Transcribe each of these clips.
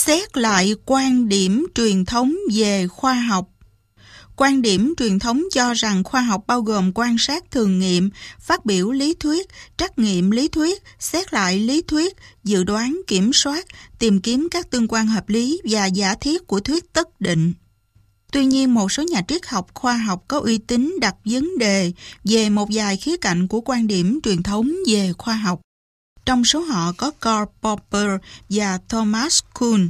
Xét lại quan điểm truyền thống về khoa học. Quan điểm truyền thống cho rằng khoa học bao gồm quan sát thường nghiệm, phát biểu lý thuyết, trắc nghiệm lý thuyết, xét lại lý thuyết, dự đoán kiểm soát, tìm kiếm các tương quan hợp lý và giả thiết của thuyết tất định. Tuy nhiên, một số nhà triết học khoa học có uy tín đặt vấn đề về một vài khía cạnh của quan điểm truyền thống về khoa học. Trong số họ có Karl Popper và Thomas Kuhn.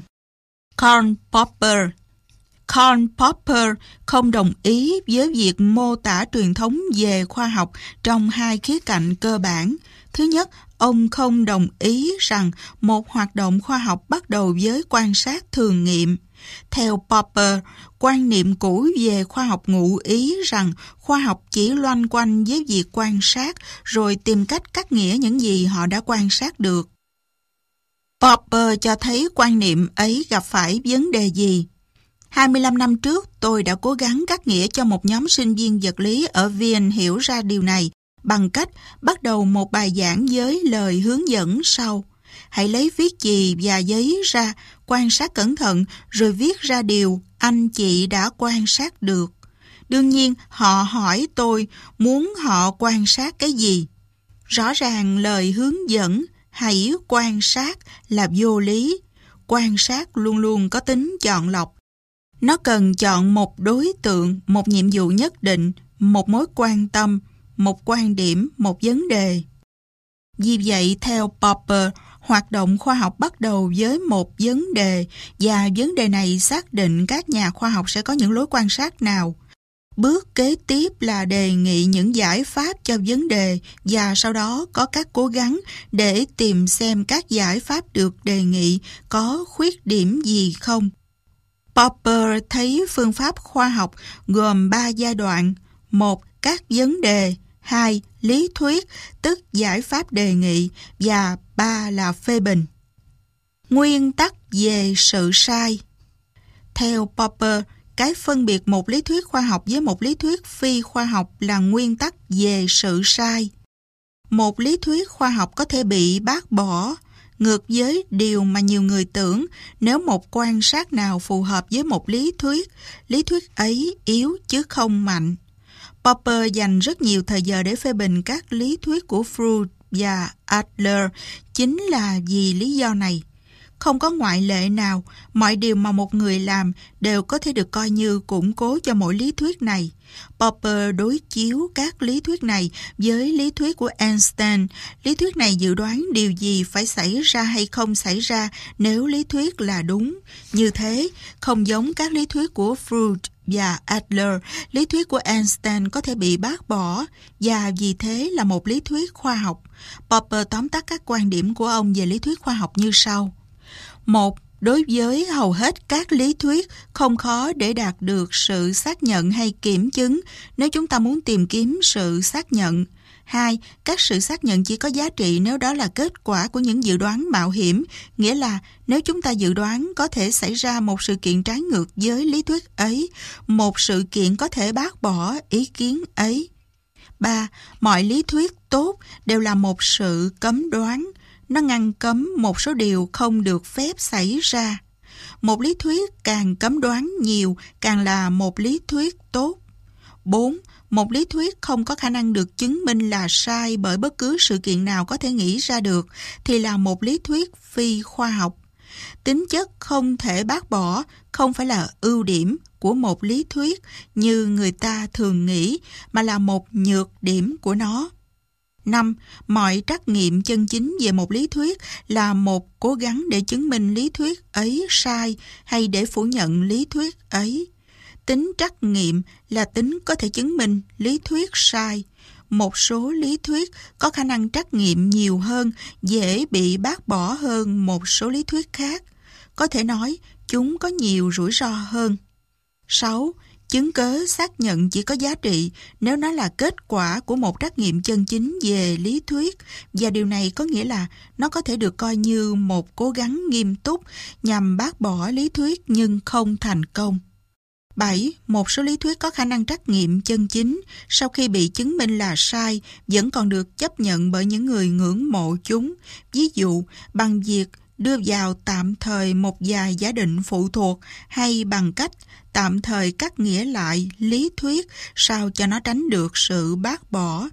Karl Popper không đồng ý với việc mô tả truyền thống về khoa học trong hai khía cạnh cơ bản. Thứ nhất, ông không đồng ý rằng một hoạt động khoa học bắt đầu với quan sát thường nghiệm. Theo Popper, quan niệm cũ về khoa học ngụ ý rằng khoa học chỉ loanh quanh với việc quan sát rồi tìm cách cắt nghĩa những gì họ đã quan sát được. Popper cho thấy quan niệm ấy gặp phải vấn đề gì. 25 năm trước, tôi đã cố gắng cắt nghĩa cho một nhóm sinh viên vật lý ở Viên hiểu ra điều này bằng cách bắt đầu một bài giảng với lời hướng dẫn sau. Hãy lấy viết chì và giấy ra, quan sát cẩn thận rồi viết ra điều anh chị đã quan sát được. Đương nhiên, họ hỏi tôi muốn họ quan sát cái gì. Rõ ràng lời hướng dẫn hãy quan sát là vô lý. Quan sát luôn luôn có tính chọn lọc. Nó cần chọn một đối tượng, một nhiệm vụ nhất định, một mối quan tâm, một quan điểm, một vấn đề. Vì vậy, theo Popper, hoạt động khoa học bắt đầu với một vấn đề và vấn đề này xác định các nhà khoa học sẽ có những lối quan sát nào. Bước kế tiếp là đề nghị những giải pháp cho vấn đề và sau đó có các cố gắng để tìm xem các giải pháp được đề nghị có khuyết điểm gì không. Popper thấy phương pháp khoa học gồm 3 giai đoạn: 1. Các vấn đề, 2. Lý thuyết, tức giải pháp đề nghị, và 3 là phê bình. Nguyên tắc về sự sai. Theo Popper, cái phân biệt một lý thuyết khoa học với một lý thuyết phi khoa học là nguyên tắc về sự sai. Một lý thuyết khoa học có thể bị bác bỏ, ngược với điều mà nhiều người tưởng, nếu một quan sát nào phù hợp với một lý thuyết ấy yếu chứ không mạnh. Popper dành rất nhiều thời giờ để phê bình các lý thuyết của Freud và Adler chính là vì lý do này. Không có ngoại lệ nào, mọi điều mà một người làm đều có thể được coi như củng cố cho mỗi lý thuyết này. Popper đối chiếu các lý thuyết này với lý thuyết của Einstein. Lý thuyết này dự đoán điều gì phải xảy ra hay không xảy ra nếu lý thuyết là đúng. Như thế, không giống các lý thuyết của Freud và Adler, lý thuyết của Einstein có thể bị bác bỏ và vì thế là một lý thuyết khoa học. Popper tóm tắt các quan điểm của ông về lý thuyết khoa học như sau. 1. Đối với hầu hết các lý thuyết, không khó để đạt được sự xác nhận hay kiểm chứng nếu chúng ta muốn tìm kiếm sự xác nhận. 2. Các sự xác nhận chỉ có giá trị nếu đó là kết quả của những dự đoán mạo hiểm, nghĩa là nếu chúng ta dự đoán có thể xảy ra một sự kiện trái ngược với lý thuyết ấy, một sự kiện có thể bác bỏ ý kiến ấy. 3. Mọi lý thuyết tốt đều là một sự cấm đoán. Nó ngăn cấm một số điều không được phép xảy ra. Một lý thuyết càng cấm đoán nhiều càng là một lý thuyết tốt. 4. Một lý thuyết không có khả năng được chứng minh là sai bởi bất cứ sự kiện nào có thể nghĩ ra được thì là một lý thuyết phi khoa học. Tính chất không thể bác bỏ không phải là ưu điểm của một lý thuyết như người ta thường nghĩ mà là một nhược điểm của nó. 5. Mọi trắc nghiệm chân chính về một lý thuyết là một cố gắng để chứng minh lý thuyết ấy sai hay để phủ nhận lý thuyết ấy. Tính trắc nghiệm là tính có thể chứng minh lý thuyết sai. Một số lý thuyết có khả năng trắc nghiệm nhiều hơn, dễ bị bác bỏ hơn một số lý thuyết khác. Có thể nói, chúng có nhiều rủi ro hơn. 6. Chứng cớ xác nhận chỉ có giá trị nếu nó là kết quả của một trắc nghiệm chân chính về lý thuyết, và điều này có nghĩa là nó có thể được coi như một cố gắng nghiêm túc nhằm bác bỏ lý thuyết nhưng không thành công. 7. Một số lý thuyết có khả năng trắc nghiệm chân chính sau khi bị chứng minh là sai vẫn còn được chấp nhận bởi những người ngưỡng mộ chúng, ví dụ bằng việc đưa vào tạm thời một vài giả định phụ thuộc hay bằng cách tạm thời cắt nghĩa lại lý thuyết sao cho nó tránh được sự bác bỏ.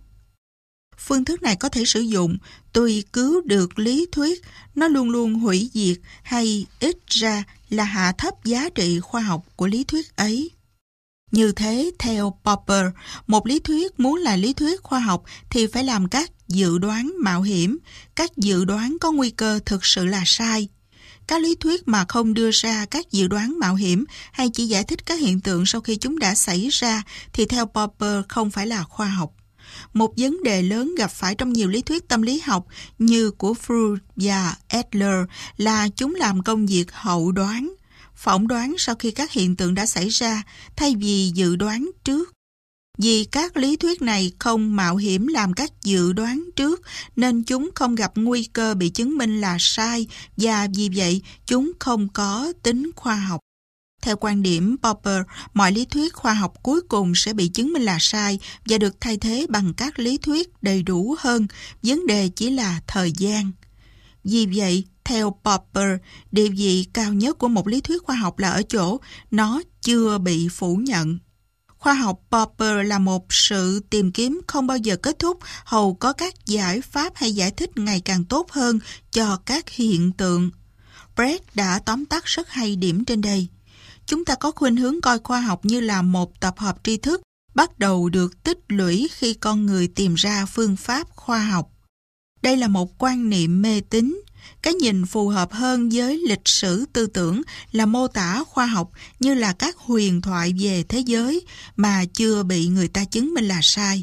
Phương thức này có thể sử dụng tùy cứu được lý thuyết, nó luôn luôn hủy diệt hay ít ra là hạ thấp giá trị khoa học của lý thuyết ấy. Như thế, theo Popper, một lý thuyết muốn là lý thuyết khoa học thì phải làm các dự đoán mạo hiểm, các dự đoán có nguy cơ thực sự là sai. Các lý thuyết mà không đưa ra các dự đoán mạo hiểm hay chỉ giải thích các hiện tượng sau khi chúng đã xảy ra thì theo Popper không phải là khoa học. Một vấn đề lớn gặp phải trong nhiều lý thuyết tâm lý học như của Freud và Adler là chúng làm công việc hậu đoán, phỏng đoán sau khi các hiện tượng đã xảy ra thay vì dự đoán trước. Vì các lý thuyết này không mạo hiểm làm các dự đoán trước nên chúng không gặp nguy cơ bị chứng minh là sai và vì vậy chúng không có tính khoa học. Theo quan điểm Popper, mọi lý thuyết khoa học cuối cùng sẽ bị chứng minh là sai và được thay thế bằng các lý thuyết đầy đủ hơn, vấn đề chỉ là thời gian. Vì vậy, theo Popper, địa vị cao nhất của một lý thuyết khoa học là ở chỗ nó chưa bị phủ nhận. Khoa học Popper là một sự tìm kiếm không bao giờ kết thúc, hầu có các giải pháp hay giải thích ngày càng tốt hơn cho các hiện tượng. Brett đã tóm tắt rất hay điểm trên đây. Chúng ta có khuynh hướng coi khoa học như là một tập hợp tri thức bắt đầu được tích lũy khi con người tìm ra phương pháp khoa học. Đây là một quan niệm mê tín. Cái nhìn phù hợp hơn với lịch sử tư tưởng là mô tả khoa học như là các huyền thoại về thế giới mà chưa bị người ta chứng minh là sai.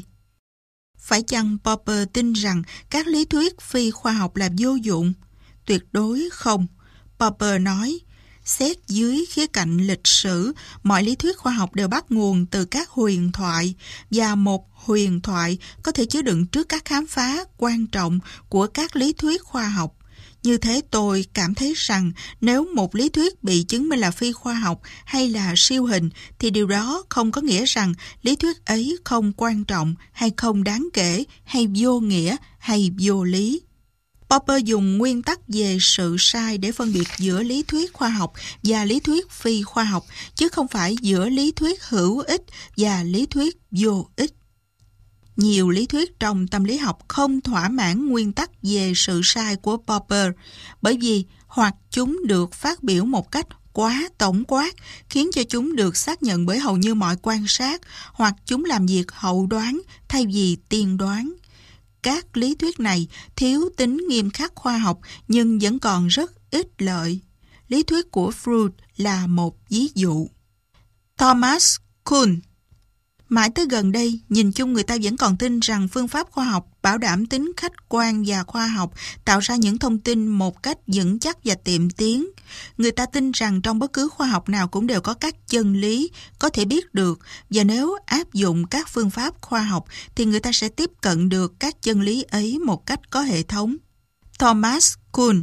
Phải chăng Popper tin rằng các lý thuyết phi khoa học là vô dụng? Tuyệt đối không. Popper nói, xét dưới khía cạnh lịch sử, mọi lý thuyết khoa học đều bắt nguồn từ các huyền thoại, và một huyền thoại có thể chứa đựng trước các khám phá quan trọng của các lý thuyết khoa học. Như thế tôi cảm thấy rằng nếu một lý thuyết bị chứng minh là phi khoa học hay là siêu hình thì điều đó không có nghĩa rằng lý thuyết ấy không quan trọng hay không đáng kể hay vô nghĩa hay vô lý. Popper dùng nguyên tắc về sự sai để phân biệt giữa lý thuyết khoa học và lý thuyết phi khoa học, chứ không phải giữa lý thuyết hữu ích và lý thuyết vô ích. Nhiều lý thuyết trong tâm lý học không thỏa mãn nguyên tắc về sự sai của Popper, bởi vì hoặc chúng được phát biểu một cách quá tổng quát, khiến cho chúng được xác nhận bởi hầu như mọi quan sát, hoặc chúng làm việc hậu đoán thay vì tiên đoán. Các lý thuyết này thiếu tính nghiêm khắc khoa học nhưng vẫn còn rất ít lợi. Lý thuyết của Freud là một ví dụ. Thomas Kuhn. Mãi tới gần đây, nhìn chung người ta vẫn còn tin rằng phương pháp khoa học bảo đảm tính khách quan và khoa học, tạo ra những thông tin một cách vững chắc và tiệm tiến. Người ta tin rằng trong bất cứ khoa học nào cũng đều có các chân lý có thể biết được, và nếu áp dụng các phương pháp khoa học thì người ta sẽ tiếp cận được các chân lý ấy một cách có hệ thống. Thomas Kuhn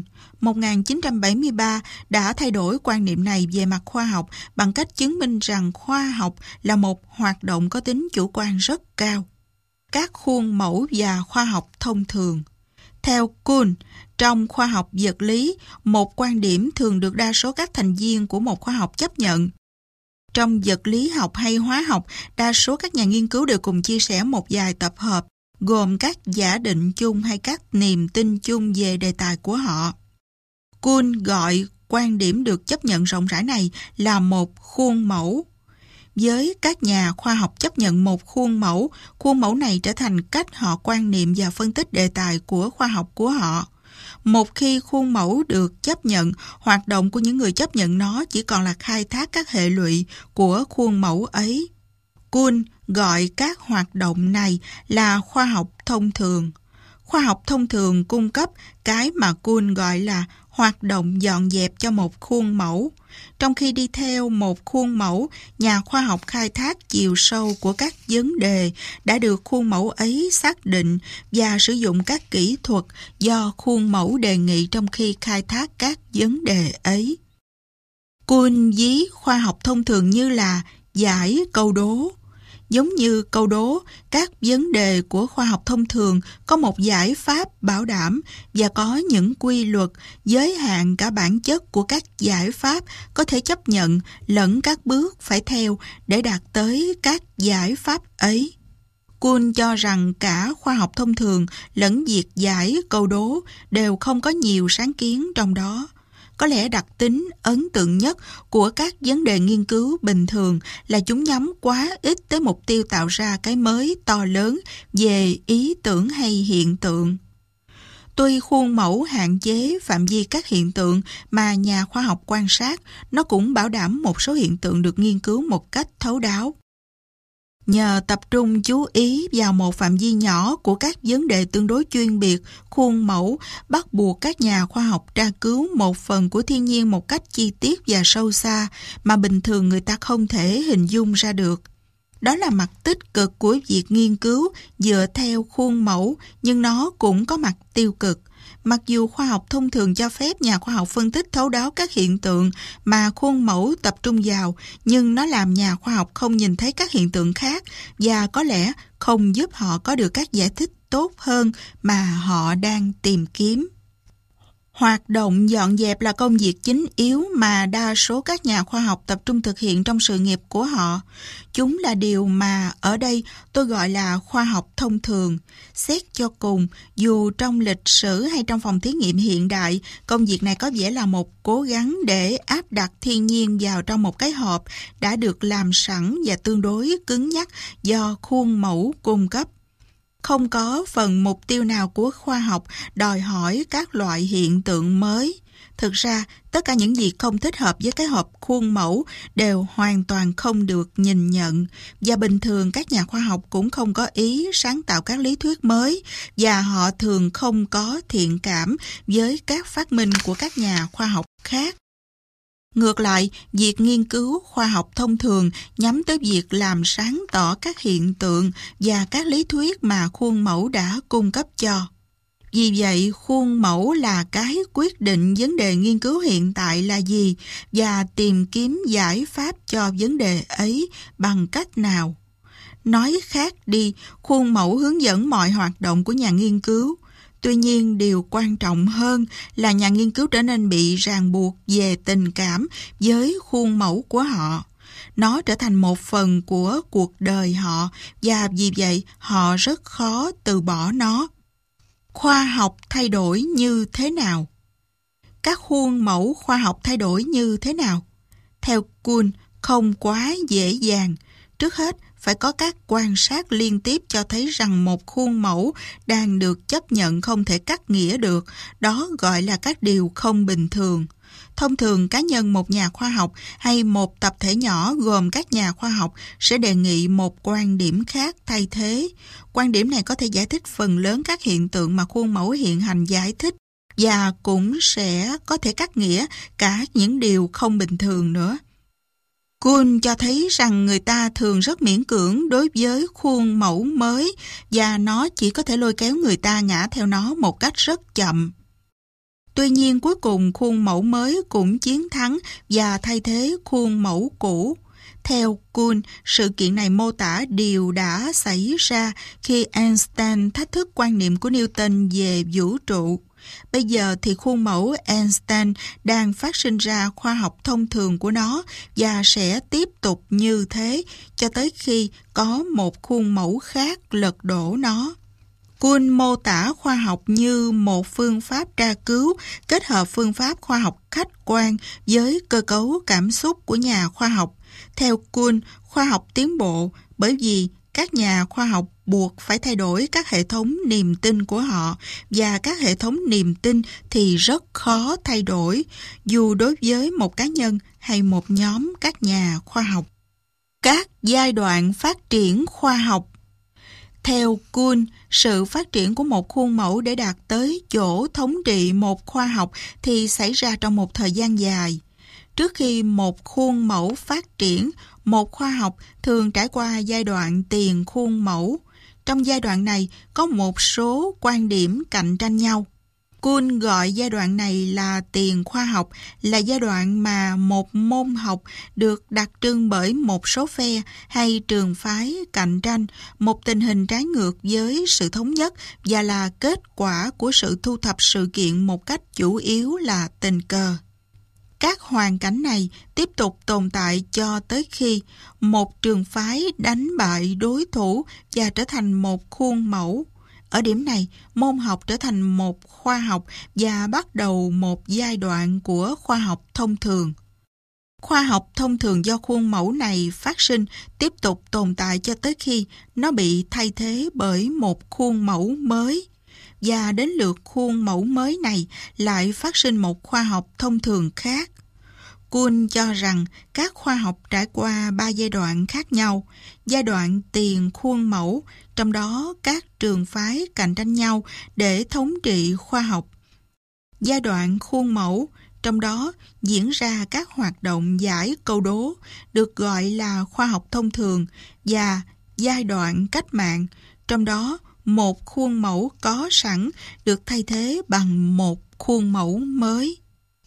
1973 đã thay đổi quan niệm này về mặt khoa học bằng cách chứng minh rằng khoa học là một hoạt động có tính chủ quan rất cao. Các khuôn mẫu và khoa học thông thường. Theo Kuhn, trong khoa học vật lý, một quan điểm thường được đa số các thành viên của một khoa học chấp nhận. Trong vật lý học hay hóa học, đa số các nhà nghiên cứu đều cùng chia sẻ một vài tập hợp, gồm các giả định chung hay các niềm tin chung về đề tài của họ. Kuhn gọi quan điểm được chấp nhận rộng rãi này là một khuôn mẫu. Với các nhà khoa học chấp nhận một khuôn mẫu này trở thành cách họ quan niệm và phân tích đề tài của khoa học của họ. Một khi khuôn mẫu được chấp nhận, hoạt động của những người chấp nhận nó chỉ còn là khai thác các hệ lụy của khuôn mẫu ấy. Kuhn gọi các hoạt động này là khoa học thông thường. Khoa học thông thường cung cấp cái mà Kuhn gọi là hoạt động dọn dẹp cho một khuôn mẫu. Trong khi đi theo một khuôn mẫu, nhà khoa học khai thác chiều sâu của các vấn đề đã được khuôn mẫu ấy xác định và sử dụng các kỹ thuật do khuôn mẫu đề nghị trong khi khai thác các vấn đề ấy. Kuhn ví khoa học thông thường như là giải câu đố. Giống như câu đố, các vấn đề của khoa học thông thường có một giải pháp bảo đảm và có những quy luật giới hạn cả bản chất của các giải pháp có thể chấp nhận lẫn các bước phải theo để đạt tới các giải pháp ấy. Kuhn cho rằng cả khoa học thông thường lẫn việc giải câu đố đều không có nhiều sáng kiến trong đó. Có lẽ đặc tính ấn tượng nhất của các vấn đề nghiên cứu bình thường là chúng nhắm quá ít tới mục tiêu tạo ra cái mới to lớn về ý tưởng hay hiện tượng. Tuy khuôn mẫu hạn chế phạm vi các hiện tượng mà nhà khoa học quan sát, nó cũng bảo đảm một số hiện tượng được nghiên cứu một cách thấu đáo. Nhờ tập trung chú ý vào một phạm vi nhỏ của các vấn đề tương đối chuyên biệt, khuôn mẫu bắt buộc các nhà khoa học tra cứu một phần của thiên nhiên một cách chi tiết và sâu xa mà bình thường người ta không thể hình dung ra được. Đó là mặt tích cực của việc nghiên cứu dựa theo khuôn mẫu, nhưng nó cũng có mặt tiêu cực. Mặc dù khoa học thông thường cho phép nhà khoa học phân tích thấu đáo các hiện tượng mà khuôn mẫu tập trung vào, nhưng nó làm nhà khoa học không nhìn thấy các hiện tượng khác và có lẽ không giúp họ có được các giải thích tốt hơn mà họ đang tìm kiếm. Hoạt động dọn dẹp là công việc chính yếu mà đa số các nhà khoa học tập trung thực hiện trong sự nghiệp của họ. Chúng là điều mà ở đây tôi gọi là khoa học thông thường. Xét cho cùng, dù trong lịch sử hay trong phòng thí nghiệm hiện đại, công việc này có vẻ là một cố gắng để áp đặt thiên nhiên vào trong một cái hộp đã được làm sẵn và tương đối cứng nhắc do khuôn mẫu cung cấp. Không có phần mục tiêu nào của khoa học đòi hỏi các loại hiện tượng mới. Thực ra, tất cả những gì không thích hợp với cái hộp khuôn mẫu đều hoàn toàn không được nhìn nhận. Và bình thường các nhà khoa học cũng không có ý sáng tạo các lý thuyết mới và họ thường không có thiện cảm với các phát minh của các nhà khoa học khác. Ngược lại, việc nghiên cứu khoa học thông thường nhắm tới việc làm sáng tỏ các hiện tượng và các lý thuyết mà khuôn mẫu đã cung cấp cho. Vì vậy, khuôn mẫu là cái quyết định vấn đề nghiên cứu hiện tại là gì và tìm kiếm giải pháp cho vấn đề ấy bằng cách nào. Nói khác đi, khuôn mẫu hướng dẫn mọi hoạt động của nhà nghiên cứu. Tuy nhiên, điều quan trọng hơn là nhà nghiên cứu trở nên bị ràng buộc về tình cảm với khuôn mẫu của họ. Nó trở thành một phần của cuộc đời họ và vì vậy họ rất khó từ bỏ nó. Khoa học thay đổi như thế nào? Các khuôn mẫu khoa học thay đổi như thế nào? Theo Kuhn, không quá dễ dàng. Trước hết, phải có các quan sát liên tiếp cho thấy rằng một khuôn mẫu đang được chấp nhận không thể cắt nghĩa được. Đó gọi là các điều không bình thường. Thông thường, cá nhân một nhà khoa học hay một tập thể nhỏ gồm các nhà khoa học sẽ đề nghị một quan điểm khác thay thế. Quan điểm này có thể giải thích phần lớn các hiện tượng mà khuôn mẫu hiện hành giải thích và cũng sẽ có thể cắt nghĩa cả những điều không bình thường nữa. Kuhn cho thấy rằng người ta thường rất miễn cưỡng đối với khuôn mẫu mới và nó chỉ có thể lôi kéo người ta ngã theo nó một cách rất chậm. Tuy nhiên cuối cùng khuôn mẫu mới cũng chiến thắng và thay thế khuôn mẫu cũ. Theo Kuhn, sự kiện này mô tả điều đã xảy ra khi Einstein thách thức quan niệm của Newton về vũ trụ. Bây giờ thì khuôn mẫu Einstein đang phát sinh ra khoa học thông thường của nó và sẽ tiếp tục như thế cho tới khi có một khuôn mẫu khác lật đổ nó. Kuhn mô tả khoa học như một phương pháp tra cứu kết hợp phương pháp khoa học khách quan với cơ cấu cảm xúc của nhà khoa học. Theo Kuhn, khoa học tiến bộ bởi vì các nhà khoa học buộc phải thay đổi các hệ thống niềm tin của họ và các hệ thống niềm tin thì rất khó thay đổi dù đối với một cá nhân hay một nhóm các nhà khoa học. Các giai đoạn phát triển khoa học. Theo Kuhn, sự phát triển của một khuôn mẫu để đạt tới chỗ thống trị một khoa học thì xảy ra trong một thời gian dài. Trước khi một khuôn mẫu phát triển, một khoa học thường trải qua giai đoạn tiền khuôn mẫu. Trong giai đoạn này có một số quan điểm cạnh tranh nhau. Kuhn gọi giai đoạn này là tiền khoa học, là giai đoạn mà một môn học được đặc trưng bởi một số phe hay trường phái cạnh tranh, một tình hình trái ngược với sự thống nhất và là kết quả của sự thu thập sự kiện một cách chủ yếu là tình cờ. Các hoàn cảnh này tiếp tục tồn tại cho tới khi một trường phái đánh bại đối thủ và trở thành một khuôn mẫu. Ở điểm này, môn học trở thành một khoa học và bắt đầu một giai đoạn của khoa học thông thường. Khoa học thông thường do khuôn mẫu này phát sinh tiếp tục tồn tại cho tới khi nó bị thay thế bởi một khuôn mẫu mới. Và đến lượt khuôn mẫu mới này lại phát sinh một khoa học thông thường khác. Kuhn cho rằng các khoa học trải qua 3 giai đoạn khác nhau. Giai đoạn tiền khuôn mẫu, trong đó các trường phái cạnh tranh nhau để thống trị khoa học. Giai đoạn khuôn mẫu, trong đó diễn ra các hoạt động giải câu đố, được gọi là khoa học thông thường, và giai đoạn cách mạng, trong đó một khuôn mẫu có sẵn được thay thế bằng một khuôn mẫu mới.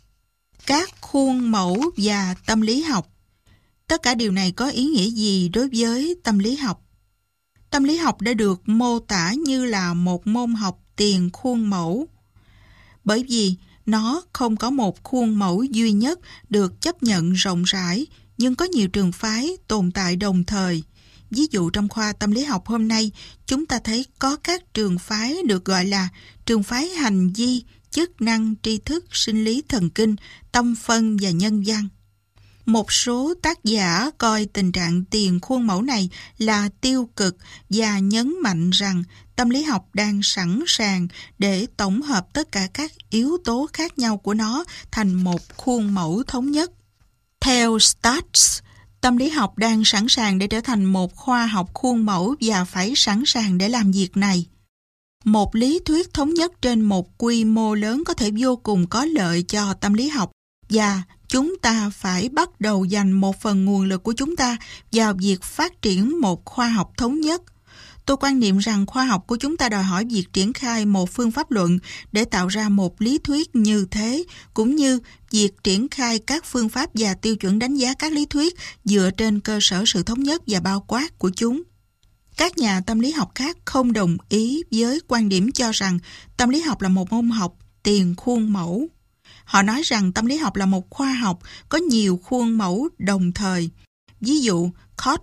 Các khuôn mẫu và tâm lý học. Tất cả điều này có ý nghĩa gì đối với tâm lý học? Tâm lý học đã được mô tả như là một môn học tiền khuôn mẫu, bởi vì nó không có một khuôn mẫu duy nhất được chấp nhận rộng rãi, nhưng có nhiều trường phái tồn tại đồng thời. Ví dụ trong khoa tâm lý học hôm nay, chúng ta thấy có các trường phái được gọi là trường phái hành vi, chức năng, tri thức, sinh lý thần kinh, tâm phân và nhân văn. Một số tác giả coi tình trạng tiền khuôn mẫu này là tiêu cực và nhấn mạnh rằng tâm lý học đang sẵn sàng để tổng hợp tất cả các yếu tố khác nhau của nó thành một khuôn mẫu thống nhất. Theo Stats, tâm lý học đang sẵn sàng để trở thành một khoa học khuôn mẫu và phải sẵn sàng để làm việc này. Một lý thuyết thống nhất trên một quy mô lớn có thể vô cùng có lợi cho tâm lý học, và chúng ta phải bắt đầu dành một phần nguồn lực của chúng ta vào việc phát triển một khoa học thống nhất. Tôi quan niệm rằng khoa học của chúng ta đòi hỏi việc triển khai một phương pháp luận để tạo ra một lý thuyết như thế, cũng như việc triển khai các phương pháp và tiêu chuẩn đánh giá các lý thuyết dựa trên cơ sở sự thống nhất và bao quát của chúng. Các nhà tâm lý học khác không đồng ý với quan điểm cho rằng tâm lý học là một môn học tiền khuôn mẫu. Họ nói rằng tâm lý học là một khoa học có nhiều khuôn mẫu đồng thời. Ví dụ, Koch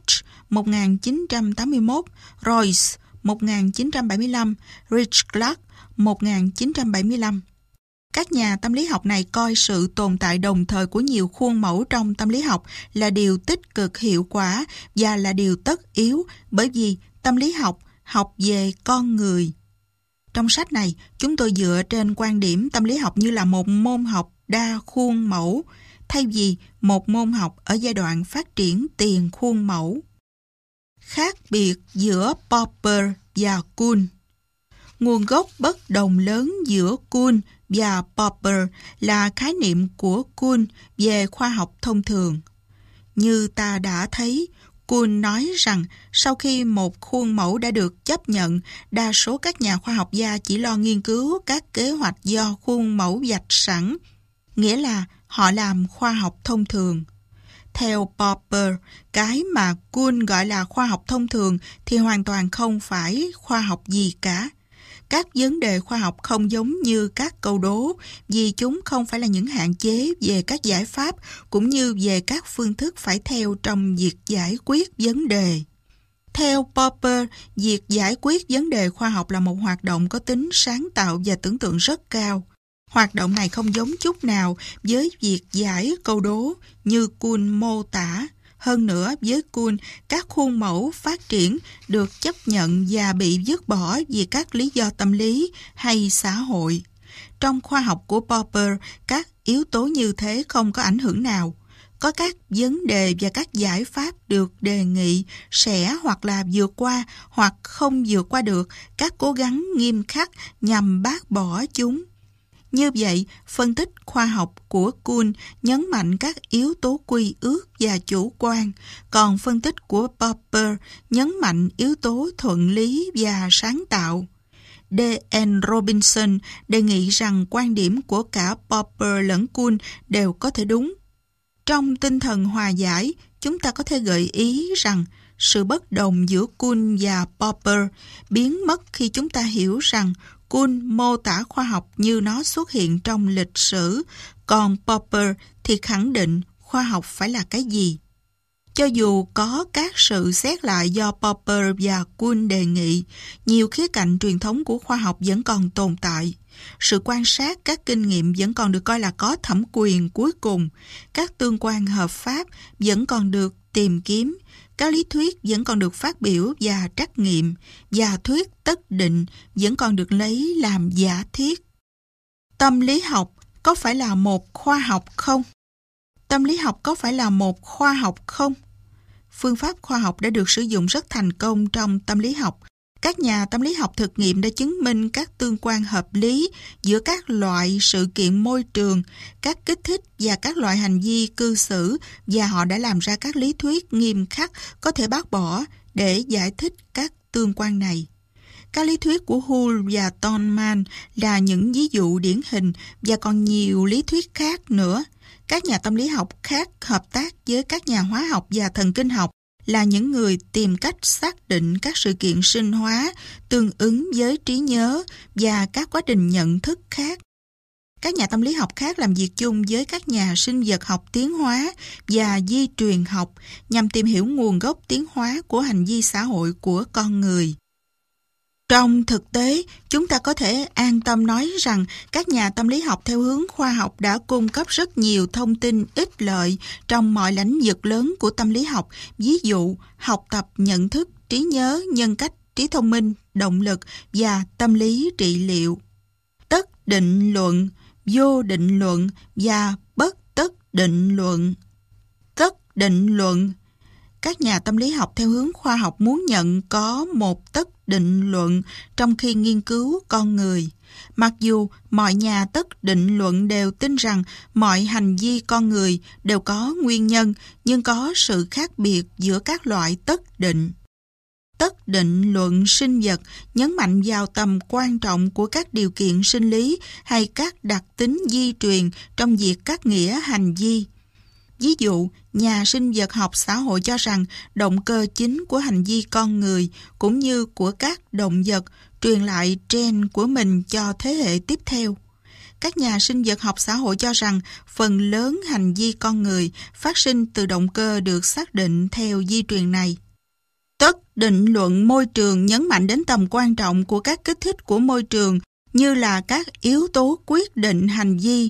1981, Royce 1975, Rich Clark 1975. Các nhà tâm lý học này coi sự tồn tại đồng thời của nhiều khuôn mẫu trong tâm lý học là điều tích cực hiệu quả và là điều tất yếu, bởi vì tâm lý học học về con người. Trong sách này, chúng tôi dựa trên quan điểm tâm lý học như là một môn học đa khuôn mẫu, thay vì một môn học ở giai đoạn phát triển tiền khuôn mẫu. Khác biệt giữa Popper và Kuhn. Nguồn gốc bất đồng lớn giữa Kuhn và Popper là khái niệm của Kuhn về khoa học thông thường. Như ta đã thấy, Kuhn nói rằng sau khi một khuôn mẫu đã được chấp nhận, đa số các nhà khoa học gia chỉ lo nghiên cứu các kế hoạch do khuôn mẫu vạch sẵn, nghĩa là họ làm khoa học thông thường. Theo Popper, cái mà Kuhn gọi là khoa học thông thường thì hoàn toàn không phải khoa học gì cả. Các vấn đề khoa học không giống như các câu đố vì chúng không phải là những hạn chế về các giải pháp cũng như về các phương thức phải theo trong việc giải quyết vấn đề. Theo Popper, việc giải quyết vấn đề khoa học là một hoạt động có tính sáng tạo và tưởng tượng rất cao. Hoạt động này không giống chút nào với việc giải câu đố như Kuhn mô tả. Hơn nữa, với Kuhn, các khuôn mẫu phát triển được chấp nhận và bị vứt bỏ vì các lý do tâm lý hay xã hội. Trong khoa học của Popper, các yếu tố như thế không có ảnh hưởng nào. Có các vấn đề và các giải pháp được đề nghị sẽ hoặc là vượt qua hoặc không vượt qua được các cố gắng nghiêm khắc nhằm bác bỏ chúng. Như vậy, phân tích khoa học của Kuhn nhấn mạnh các yếu tố quy ước và chủ quan, còn phân tích của Popper nhấn mạnh yếu tố thuận lý và sáng tạo. D.N. Robinson đề nghị rằng quan điểm của cả Popper lẫn Kuhn đều có thể đúng. Trong tinh thần hòa giải, chúng ta có thể gợi ý rằng sự bất đồng giữa Kuhn và Popper biến mất khi chúng ta hiểu rằng Kuhn mô tả khoa học như nó xuất hiện trong lịch sử, còn Popper thì khẳng định khoa học phải là cái gì. Cho dù có các sự xét lại do Popper và Kuhn đề nghị, nhiều khía cạnh truyền thống của khoa học vẫn còn tồn tại. Sự quan sát các kinh nghiệm vẫn còn được coi là có thẩm quyền cuối cùng. Các tương quan hợp pháp vẫn còn được tìm kiếm. Các lý thuyết vẫn còn được phát biểu và trắc nghiệm. Giả thuyết tất định vẫn còn được lấy làm giả thiết. Tâm lý học có phải là một khoa học không? Tâm lý học có phải là một khoa học không? Phương pháp khoa học đã được sử dụng rất thành công trong tâm lý học. Các nhà tâm lý học thực nghiệm đã chứng minh các tương quan hợp lý giữa các loại sự kiện môi trường, các kích thích và các loại hành vi cư xử, và họ đã làm ra các lý thuyết nghiêm khắc có thể bác bỏ để giải thích các tương quan này. Các lý thuyết của Hull và Tolman là những ví dụ điển hình, và còn nhiều lý thuyết khác nữa. Các nhà tâm lý học khác hợp tác với các nhà hóa học và thần kinh học là những người tìm cách xác định các sự kiện sinh hóa tương ứng với trí nhớ và các quá trình nhận thức khác. Các nhà tâm lý học khác làm việc chung với các nhà sinh vật học tiến hóa và di truyền học nhằm tìm hiểu nguồn gốc tiến hóa của hành vi xã hội của con người. Trong thực tế, chúng ta có thể an tâm nói rằng các nhà tâm lý học theo hướng khoa học đã cung cấp rất nhiều thông tin ích lợi trong mọi lĩnh vực lớn của tâm lý học, ví dụ học tập, nhận thức, trí nhớ, nhân cách, trí thông minh, động lực và tâm lý trị liệu. Tất định luận, vô định luận và bất tất định luận. Tất định luận. Các nhà tâm lý học theo hướng khoa học muốn nhận có một tất định luận trong khi nghiên cứu con người. Mặc dù mọi nhà tất định luận đều tin rằng mọi hành vi con người đều có nguyên nhân, nhưng có sự khác biệt giữa các loại tất định. Tất định luận sinh vật nhấn mạnh vào tầm quan trọng của các điều kiện sinh lý hay các đặc tính di truyền trong việc cắt nghĩa hành vi. Ví dụ, nhà sinh vật học xã hội cho rằng động cơ chính của hành vi con người cũng như của các động vật truyền lại gen của mình cho thế hệ tiếp theo. Các nhà sinh vật học xã hội cho rằng phần lớn hành vi con người phát sinh từ động cơ được xác định theo di truyền này. Tất định luận môi trường nhấn mạnh đến tầm quan trọng của các kích thích của môi trường như là các yếu tố quyết định hành vi.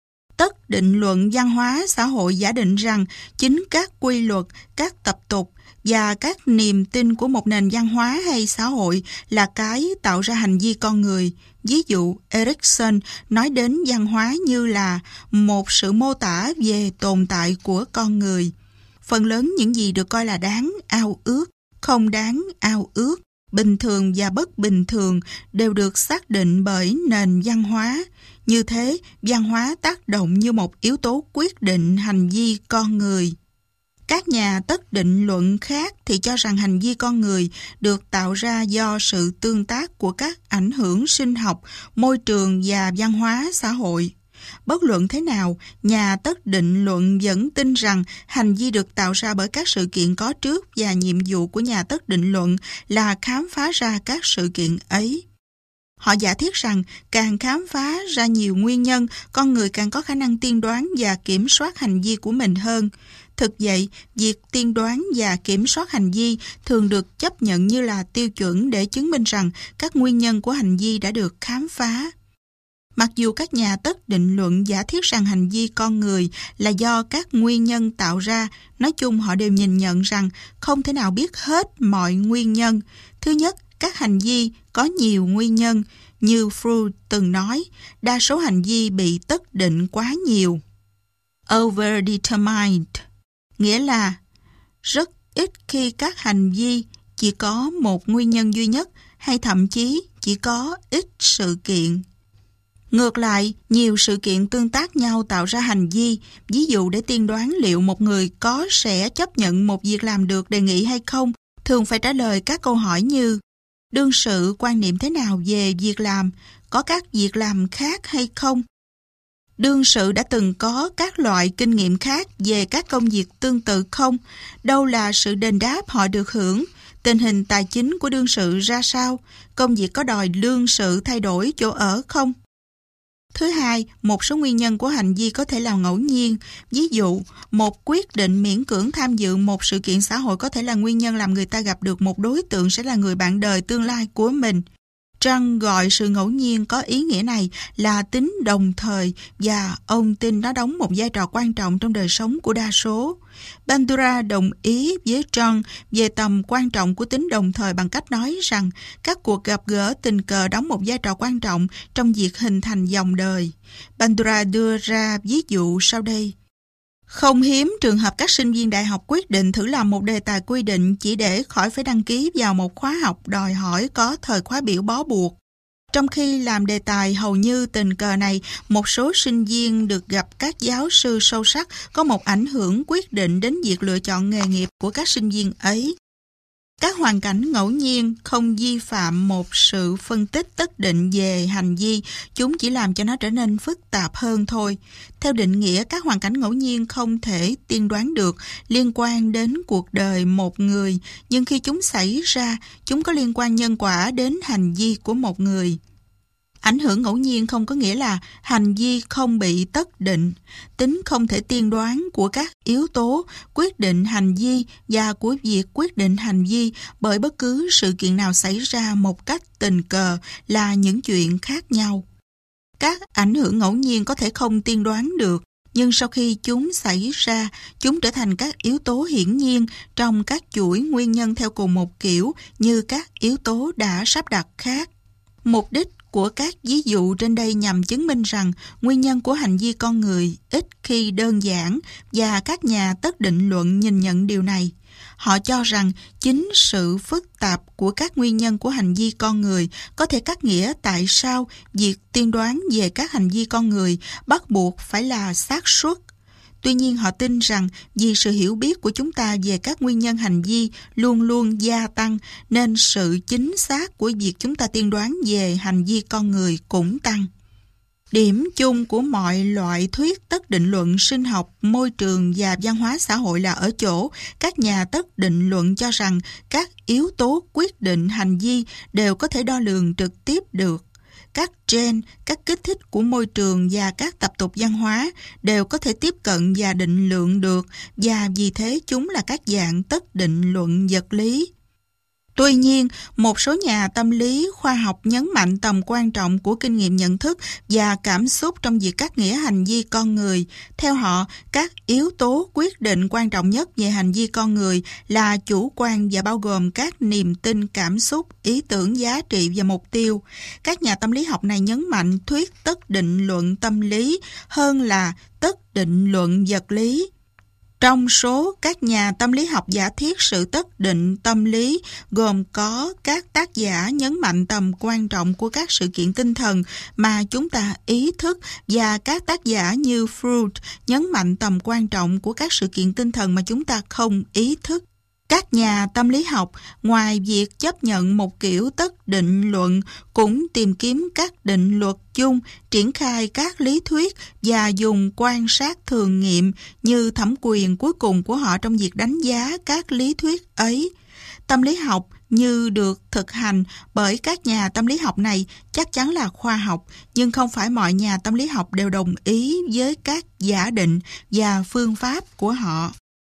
Tất định luận văn hóa xã hội giả định rằng chính các quy luật, các tập tục và các niềm tin của một nền văn hóa hay xã hội là cái tạo ra hành vi con người. Ví dụ, Erikson nói đến văn hóa như là một sự mô tả về tồn tại của con người. Phần lớn những gì được coi là đáng ao ước, không đáng ao ước, bình thường và bất bình thường đều được xác định bởi nền văn hóa. Như thế, văn hóa tác động như một yếu tố quyết định hành vi con người. Các nhà tất định luận khác thì cho rằng hành vi con người được tạo ra do sự tương tác của các ảnh hưởng sinh học, môi trường và văn hóa xã hội. Bất luận thế nào, nhà tất định luận vẫn tin rằng hành vi được tạo ra bởi các sự kiện có trước và nhiệm vụ của nhà tất định luận là khám phá ra các sự kiện ấy. Họ giả thiết rằng càng khám phá ra nhiều nguyên nhân, con người càng có khả năng tiên đoán và kiểm soát hành vi của mình hơn. Thực vậy, việc tiên đoán và kiểm soát hành vi thường được chấp nhận như là tiêu chuẩn để chứng minh rằng các nguyên nhân của hành vi đã được khám phá. Mặc dù các nhà tất định luận giả thiết rằng hành vi con người là do các nguyên nhân tạo ra, nói chung họ đều nhìn nhận rằng không thể nào biết hết mọi nguyên nhân. Thứ nhất, các hành vi có nhiều nguyên nhân. Như Freud từng nói, đa số hành vi bị tất định quá nhiều. Overdetermined, nghĩa là rất ít khi các hành vi chỉ có một nguyên nhân duy nhất hay thậm chí chỉ có ít sự kiện. Ngược lại, nhiều sự kiện tương tác nhau tạo ra hành vi. Ví dụ để tiên đoán liệu một người sẽ chấp nhận một việc làm được đề nghị hay không, thường phải trả lời các câu hỏi như: Đương sự quan niệm thế nào về việc làm? Có các việc làm khác hay không? Đương sự đã từng có các loại kinh nghiệm khác về các công việc tương tự không? Đâu là sự đền đáp họ được hưởng? Tình hình tài chính của đương sự ra sao? Công việc có đòi đương sự thay đổi chỗ ở không? Thứ hai, một số nguyên nhân của hành vi có thể là ngẫu nhiên. Ví dụ, một quyết định miễn cưỡng tham dự một sự kiện xã hội có thể là nguyên nhân làm người ta gặp được một đối tượng sẽ là người bạn đời tương lai của mình. Trăng gọi sự ngẫu nhiên có ý nghĩa này là tính đồng thời và ông tin nó đóng một vai trò quan trọng trong đời sống của đa số. Bandura đồng ý với Trăng về tầm quan trọng của tính đồng thời bằng cách nói rằng các cuộc gặp gỡ tình cờ đóng một vai trò quan trọng trong việc hình thành dòng đời. Bandura đưa ra ví dụ sau đây. Không hiếm trường hợp các sinh viên đại học quyết định thử làm một đề tài quy định chỉ để khỏi phải đăng ký vào một khóa học đòi hỏi có thời khóa biểu bó buộc. Trong khi làm đề tài hầu như tình cờ này, một số sinh viên được gặp các giáo sư sâu sắc có một ảnh hưởng quyết định đến việc lựa chọn nghề nghiệp của các sinh viên ấy. Các hoàn cảnh ngẫu nhiên không vi phạm một sự phân tích tất định về hành vi, chúng chỉ làm cho nó trở nên phức tạp hơn thôi. Theo định nghĩa, các hoàn cảnh ngẫu nhiên không thể tiên đoán được liên quan đến cuộc đời một người, nhưng khi chúng xảy ra, chúng có liên quan nhân quả đến hành vi của một người. Ảnh hưởng ngẫu nhiên không có nghĩa là hành vi không bị tất định. Tính không thể tiên đoán của các yếu tố quyết định hành vi và của việc quyết định hành vi bởi bất cứ sự kiện nào xảy ra một cách tình cờ là những chuyện khác nhau. Các ảnh hưởng ngẫu nhiên có thể không tiên đoán được, nhưng sau khi chúng xảy ra, chúng trở thành các yếu tố hiển nhiên trong các chuỗi nguyên nhân theo cùng một kiểu như các yếu tố đã sắp đặt khác. Mục đích của các ví dụ trên đây nhằm chứng minh rằng nguyên nhân của hành vi con người ít khi đơn giản và các nhà tất định luận nhìn nhận điều này. Họ cho rằng chính sự phức tạp của các nguyên nhân của hành vi con người có thể cắt nghĩa tại sao việc tiên đoán về các hành vi con người bắt buộc phải là xác suất. Tuy nhiên họ tin rằng vì sự hiểu biết của chúng ta về các nguyên nhân hành vi luôn luôn gia tăng nên sự chính xác của việc chúng ta tiên đoán về hành vi con người cũng tăng. Điểm chung của mọi loại thuyết tất định luận sinh học, môi trường và văn hóa xã hội là ở chỗ các nhà tất định luận cho rằng các yếu tố quyết định hành vi đều có thể đo lường trực tiếp được. Các gen, các kích thích của môi trường và các tập tục văn hóa đều có thể tiếp cận và định lượng được và vì thế chúng là các dạng tất định luận vật lý. Tuy nhiên, một số nhà tâm lý khoa học nhấn mạnh tầm quan trọng của kinh nghiệm nhận thức và cảm xúc trong việc cắt nghĩa hành vi con người. Theo họ, các yếu tố quyết định quan trọng nhất về hành vi con người là chủ quan và bao gồm các niềm tin, cảm xúc, ý tưởng, giá trị và mục tiêu. Các nhà tâm lý học này nhấn mạnh thuyết tất định luận tâm lý hơn là tất định luận vật lý. Trong số các nhà tâm lý học giả thiết sự tất định tâm lý gồm có các tác giả nhấn mạnh tầm quan trọng của các sự kiện tinh thần mà chúng ta ý thức và các tác giả như Freud nhấn mạnh tầm quan trọng của các sự kiện tinh thần mà chúng ta không ý thức. Các nhà tâm lý học, ngoài việc chấp nhận một kiểu tất định luận, cũng tìm kiếm các định luật chung, triển khai các lý thuyết và dùng quan sát thường nghiệm như thẩm quyền cuối cùng của họ trong việc đánh giá các lý thuyết ấy. Tâm lý học như được thực hành bởi các nhà tâm lý học này chắc chắn là khoa học, nhưng không phải mọi nhà tâm lý học đều đồng ý với các giả định và phương pháp của họ.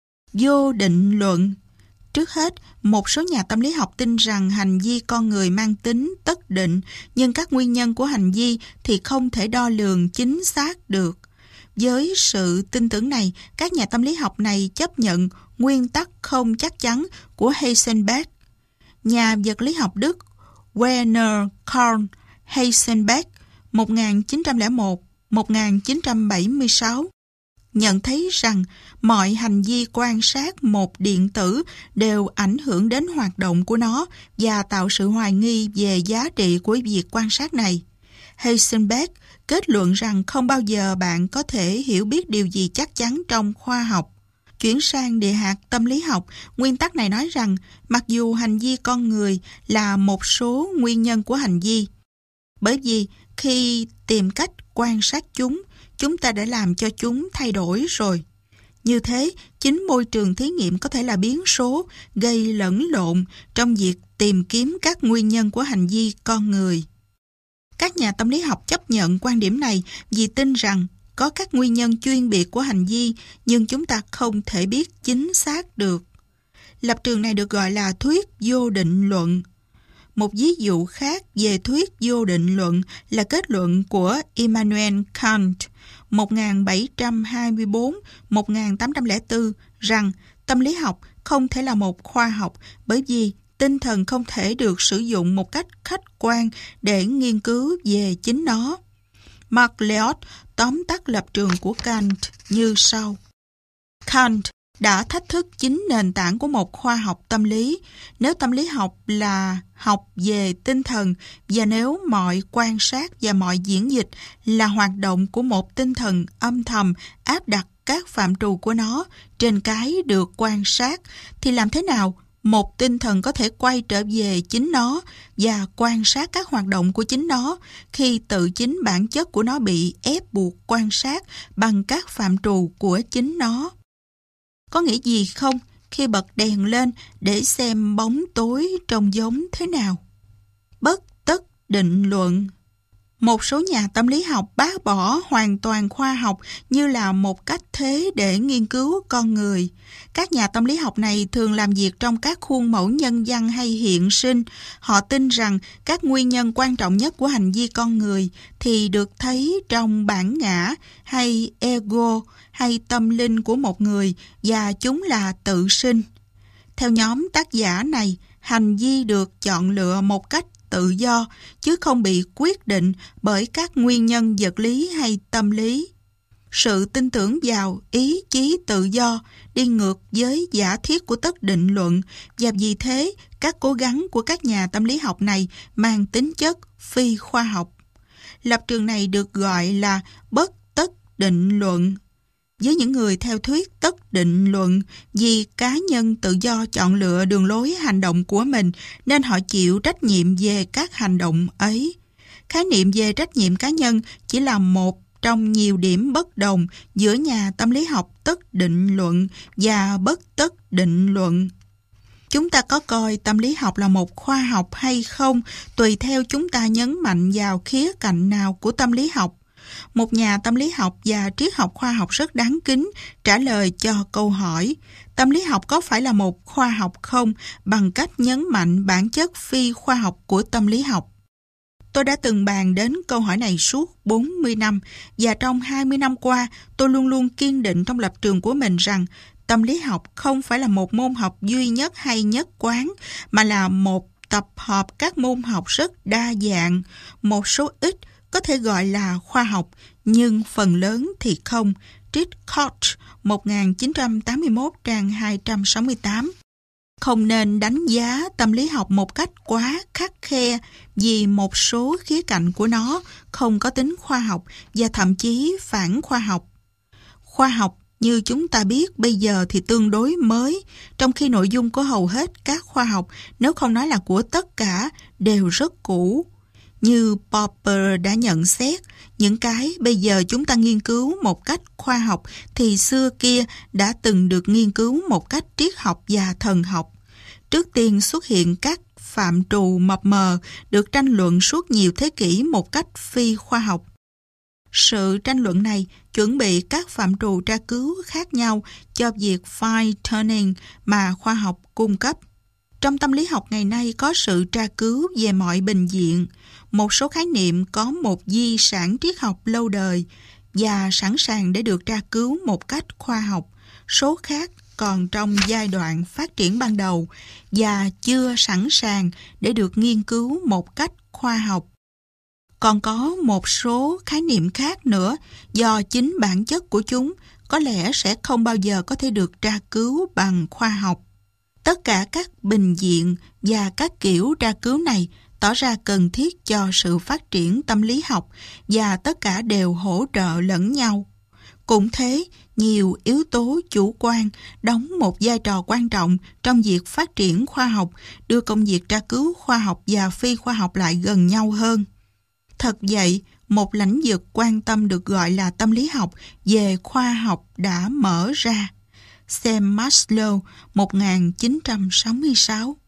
Vô định luận. Trước hết, một số nhà tâm lý học tin rằng hành vi con người mang tính tất định, nhưng các nguyên nhân của hành vi thì không thể đo lường chính xác được. Với sự tin tưởng này, các nhà tâm lý học này chấp nhận nguyên tắc không chắc chắn của Heisenberg. Nhà vật lý học Đức Werner Karl Heisenberg 1901-1976 nhận thấy rằng mọi hành vi quan sát một điện tử đều ảnh hưởng đến hoạt động của nó và tạo sự hoài nghi về giá trị của việc quan sát này. Heisenberg kết luận rằng không bao giờ bạn có thể hiểu biết điều gì chắc chắn trong khoa học. Chuyển sang địa hạt tâm lý học, nguyên tắc này nói rằng mặc dù hành vi con người là một số nguyên nhân của hành vi, bởi vì khi tìm cách quan sát chúng ta đã làm cho chúng thay đổi rồi. Như thế, chính môi trường thí nghiệm có thể là biến số gây lẫn lộn trong việc tìm kiếm các nguyên nhân của hành vi con người. Các nhà tâm lý học chấp nhận quan điểm này vì tin rằng có các nguyên nhân chuyên biệt của hành vi nhưng chúng ta không thể biết chính xác được. Lập trường này được gọi là thuyết vô định luận. Một ví dụ khác về thuyết vô định luận là kết luận của Immanuel Kant 1724-1804 rằng tâm lý học không thể là một khoa học bởi vì tinh thần không thể được sử dụng một cách khách quan để nghiên cứu về chính nó. Mark Leod tóm tắt lập trường của Kant như sau. Kant đã thách thức chính nền tảng của một khoa học tâm lý. Nếu tâm lý học là học về tinh thần và nếu mọi quan sát và mọi diễn dịch là hoạt động của một tinh thần âm thầm áp đặt các phạm trù của nó trên cái được quan sát, thì làm thế nào một tinh thần có thể quay trở về chính nó và quan sát các hoạt động của chính nó khi tự chính bản chất của nó bị ép buộc quan sát bằng các phạm trù của chính nó? Có nghĩa gì không khi bật đèn lên để xem bóng tối trông giống thế nào? Bất tất định luận. Một số nhà tâm lý học bác bỏ hoàn toàn khoa học như là một cách thế để nghiên cứu con người. Các nhà tâm lý học này thường làm việc trong các khuôn mẫu nhân văn hay hiện sinh. Họ tin rằng các nguyên nhân quan trọng nhất của hành vi con người thì được thấy trong bản ngã hay ego hay tâm linh của một người và chúng là tự sinh. Theo nhóm tác giả này, hành vi được chọn lựa một cách tự do chứ không bị quyết định bởi các nguyên nhân vật lý hay tâm lý. Sự tin tưởng vào ý chí tự do đi ngược với giả thiết của tất định luận và vì thế các cố gắng của các nhà tâm lý học này mang tính chất phi khoa học. Lập trường này được gọi là bất tất định luận. Với những người theo thuyết tất định luận, vì cá nhân tự do chọn lựa đường lối hành động của mình nên họ chịu trách nhiệm về các hành động ấy. Khái niệm về trách nhiệm cá nhân chỉ là một trong nhiều điểm bất đồng giữa nhà tâm lý học tất định luận và bất tất định luận. Chúng ta có coi tâm lý học là một khoa học hay không tùy theo chúng ta nhấn mạnh vào khía cạnh nào của tâm lý học. Một nhà tâm lý học và triết học khoa học rất đáng kính trả lời cho câu hỏi tâm lý học có phải là một khoa học không bằng cách nhấn mạnh bản chất phi khoa học của tâm lý học. Tôi đã từng bàn đến câu hỏi này suốt 40 năm và trong 20 năm qua tôi luôn luôn kiên định trong lập trường của mình rằng tâm lý học không phải là một môn học duy nhất hay nhất quán mà là một tập hợp các môn học rất đa dạng, một số ít có thể gọi là khoa học, nhưng phần lớn thì không. Trích Koch, 1981, trang 268. Không nên đánh giá tâm lý học một cách quá khắt khe vì một số khía cạnh của nó không có tính khoa học và thậm chí phản khoa học. Khoa học như chúng ta biết bây giờ thì tương đối mới, trong khi nội dung của hầu hết các khoa học, nếu không nói là của tất cả, đều rất cũ. Như Popper đã nhận xét, những cái bây giờ chúng ta nghiên cứu một cách khoa học thì xưa kia đã từng được nghiên cứu một cách triết học và thần học. Trước tiên xuất hiện các phạm trù mập mờ được tranh luận suốt nhiều thế kỷ một cách phi khoa học. Sự tranh luận này chuẩn bị các phạm trù tra cứu khác nhau cho việc fine-tuning mà khoa học cung cấp. Trong tâm lý học ngày nay có sự tra cứu về mọi bình diện. Một số khái niệm có một di sản triết học lâu đời và sẵn sàng để được tra cứu một cách khoa học. Số khác còn trong giai đoạn phát triển ban đầu và chưa sẵn sàng để được nghiên cứu một cách khoa học. Còn có một số khái niệm khác nữa do chính bản chất của chúng có lẽ sẽ không bao giờ có thể được tra cứu bằng khoa học. Tất cả các bình diện và các kiểu tra cứu này tỏ ra cần thiết cho sự phát triển tâm lý học và tất cả đều hỗ trợ lẫn nhau. Cũng thế, nhiều yếu tố chủ quan đóng một vai trò quan trọng trong việc phát triển khoa học, đưa công việc tra cứu khoa học và phi khoa học lại gần nhau hơn. Thật vậy, một lãnh vực quan tâm được gọi là tâm lý học về khoa học đã mở ra. Xem Maslow, 1966.